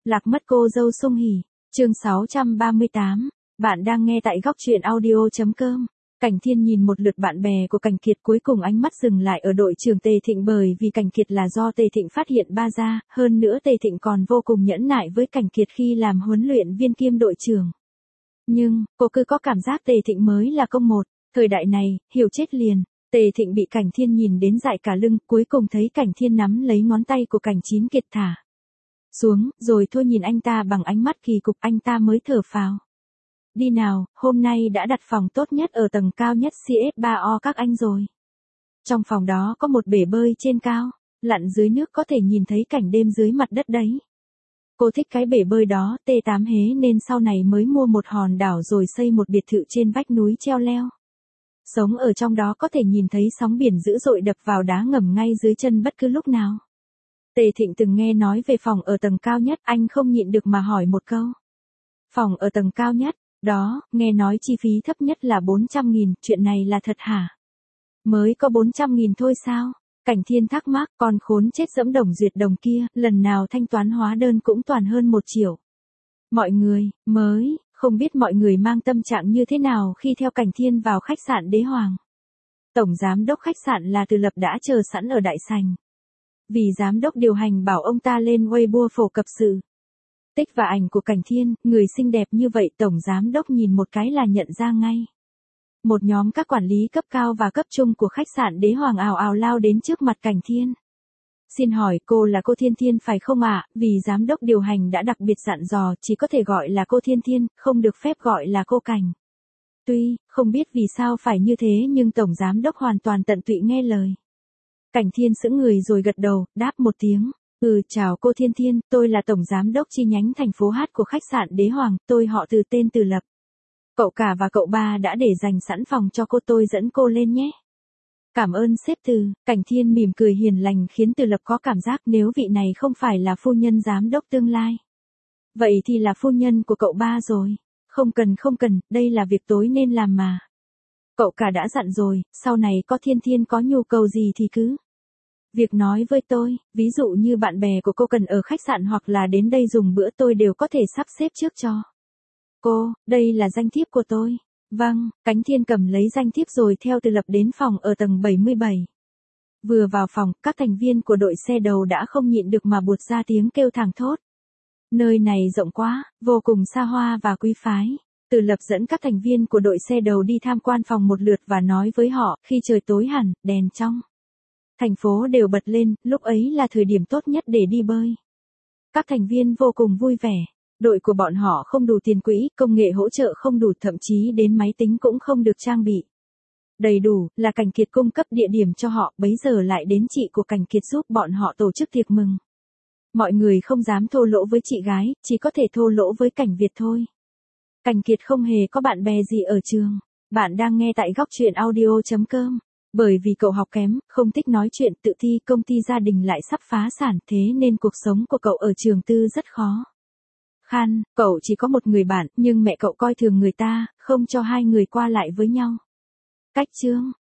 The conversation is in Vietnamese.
Lạc mất cô dâu Sung Hỉ. Chương 638. Bạn đang nghe tại góc truyện audio.com. Cảnh Thiên nhìn một lượt bạn bè của Cảnh Kiệt, cuối cùng ánh mắt dừng lại ở đội trưởng Tề Thịnh, bởi vì Cảnh Kiệt là do Tề Thịnh phát hiện ba ra, hơn nữa Tề Thịnh còn vô cùng nhẫn nại với Cảnh Kiệt khi làm huấn luyện viên kiêm đội trưởng. Nhưng, cô cứ có cảm giác Tề Thịnh mới là công một, thời đại này, hiểu chết liền. Tề Thịnh bị Cảnh Thiên nhìn đến dại cả lưng, cuối cùng thấy Cảnh Thiên nắm lấy ngón tay của Cảnh Chín Kiệt thả xuống, rồi thôi nhìn anh ta bằng ánh mắt kỳ cục, anh ta mới thở phào. Đi nào, hôm nay đã đặt phòng tốt nhất ở tầng cao nhất CS3O các anh rồi. Trong phòng đó có một bể bơi trên cao, lặn dưới nước có thể nhìn thấy cảnh đêm dưới mặt đất đấy. Cô thích cái bể bơi đó, T8 hế nên sau này mới mua một hòn đảo rồi xây một biệt thự trên vách núi treo leo. Sống ở trong đó có thể nhìn thấy sóng biển dữ dội đập vào đá ngầm ngay dưới chân bất cứ lúc nào. Tề Thịnh từng nghe nói về phòng ở tầng cao nhất, anh không nhịn được mà hỏi một câu. Phòng ở tầng cao nhất, đó, nghe nói chi phí thấp nhất là 400.000, chuyện này là thật hả? Mới có 400.000 thôi sao? Cảnh Thiên thắc mắc, con khốn chết dẫm đồng duyệt đồng kia, lần nào thanh toán hóa đơn cũng toàn hơn 1 triệu. Mọi người, không biết mọi người mang tâm trạng như thế nào khi theo Cảnh Thiên vào khách sạn Đế Hoàng. Tổng giám đốc khách sạn là Từ Lập đã chờ sẵn ở đại sảnh. Vì giám đốc điều hành bảo ông ta lên Weibo phổ cập sự tích và ảnh của Cảnh Thiên, người xinh đẹp như vậy tổng giám đốc nhìn một cái là nhận ra ngay. Một nhóm các quản lý cấp cao và cấp trung của khách sạn Đế Hoàng ào ào lao đến trước mặt Cảnh Thiên. Xin hỏi cô là cô Thiên Thiên phải không ạ? Vì giám đốc điều hành đã đặc biệt dặn dò chỉ có thể gọi là cô Thiên Thiên, không được phép gọi là cô Cảnh. Tuy, không biết vì sao phải như thế nhưng tổng giám đốc hoàn toàn tận tụy nghe lời. Cảnh Thiên sững người rồi gật đầu, đáp một tiếng. Chào cô Thiên Thiên, tôi là tổng giám đốc chi nhánh thành phố H của khách sạn Đế Hoàng, tôi họ Từ, tên Từ Lập. Cậu cả và cậu ba đã để dành sẵn phòng cho cô, tôi dẫn cô lên nhé. Cảm ơn sếp Từ. Cảnh Thiên mỉm cười hiền lành khiến Từ Lập có cảm giác nếu vị này không phải là phu nhân giám đốc tương lai. Vậy thì là phu nhân của cậu ba rồi. Không cần, đây là việc tối nên làm mà. Cậu cả đã dặn rồi, sau này có Thiên Thiên có nhu cầu gì thì cứ việc nói với tôi, ví dụ như bạn bè của cô cần ở khách sạn hoặc là đến đây dùng bữa tôi đều có thể sắp xếp trước cho. Cô, đây là danh thiếp của tôi. Vâng, Cảnh Thiên cầm lấy danh thiếp rồi theo Từ Lập đến phòng ở tầng 77. Vừa vào phòng, các thành viên của đội xe đầu đã không nhịn được mà buột ra tiếng kêu thảng thốt. Nơi này rộng quá, vô cùng xa hoa và quý phái. Từ Lập dẫn các thành viên của đội xe đầu đi tham quan phòng một lượt và nói với họ, khi trời tối hẳn, đèn trong thành phố đều bật lên, lúc ấy là thời điểm tốt nhất để đi bơi. Các thành viên vô cùng vui vẻ. Đội của bọn họ không đủ tiền quỹ, công nghệ hỗ trợ không đủ, thậm chí đến máy tính cũng không được trang bị đầy đủ, là Cảnh Kiệt cung cấp địa điểm cho họ, bấy giờ lại đến chị của Cảnh Kiệt giúp bọn họ tổ chức tiệc mừng. Mọi người không dám thô lỗ với chị gái, chỉ có thể thô lỗ với Cảnh Việt thôi. Cảnh Kiệt không hề có bạn bè gì ở trường. Bạn đang nghe tại góc truyện audio.com. Bởi vì cậu học kém, không thích nói chuyện, tự thi, công ty gia đình lại sắp phá sản, thế nên cuộc sống của cậu ở trường tư rất khó khăn. Cậu chỉ có một người bạn, nhưng mẹ cậu coi thường người ta, không cho hai người qua lại với nhau. Cách chương,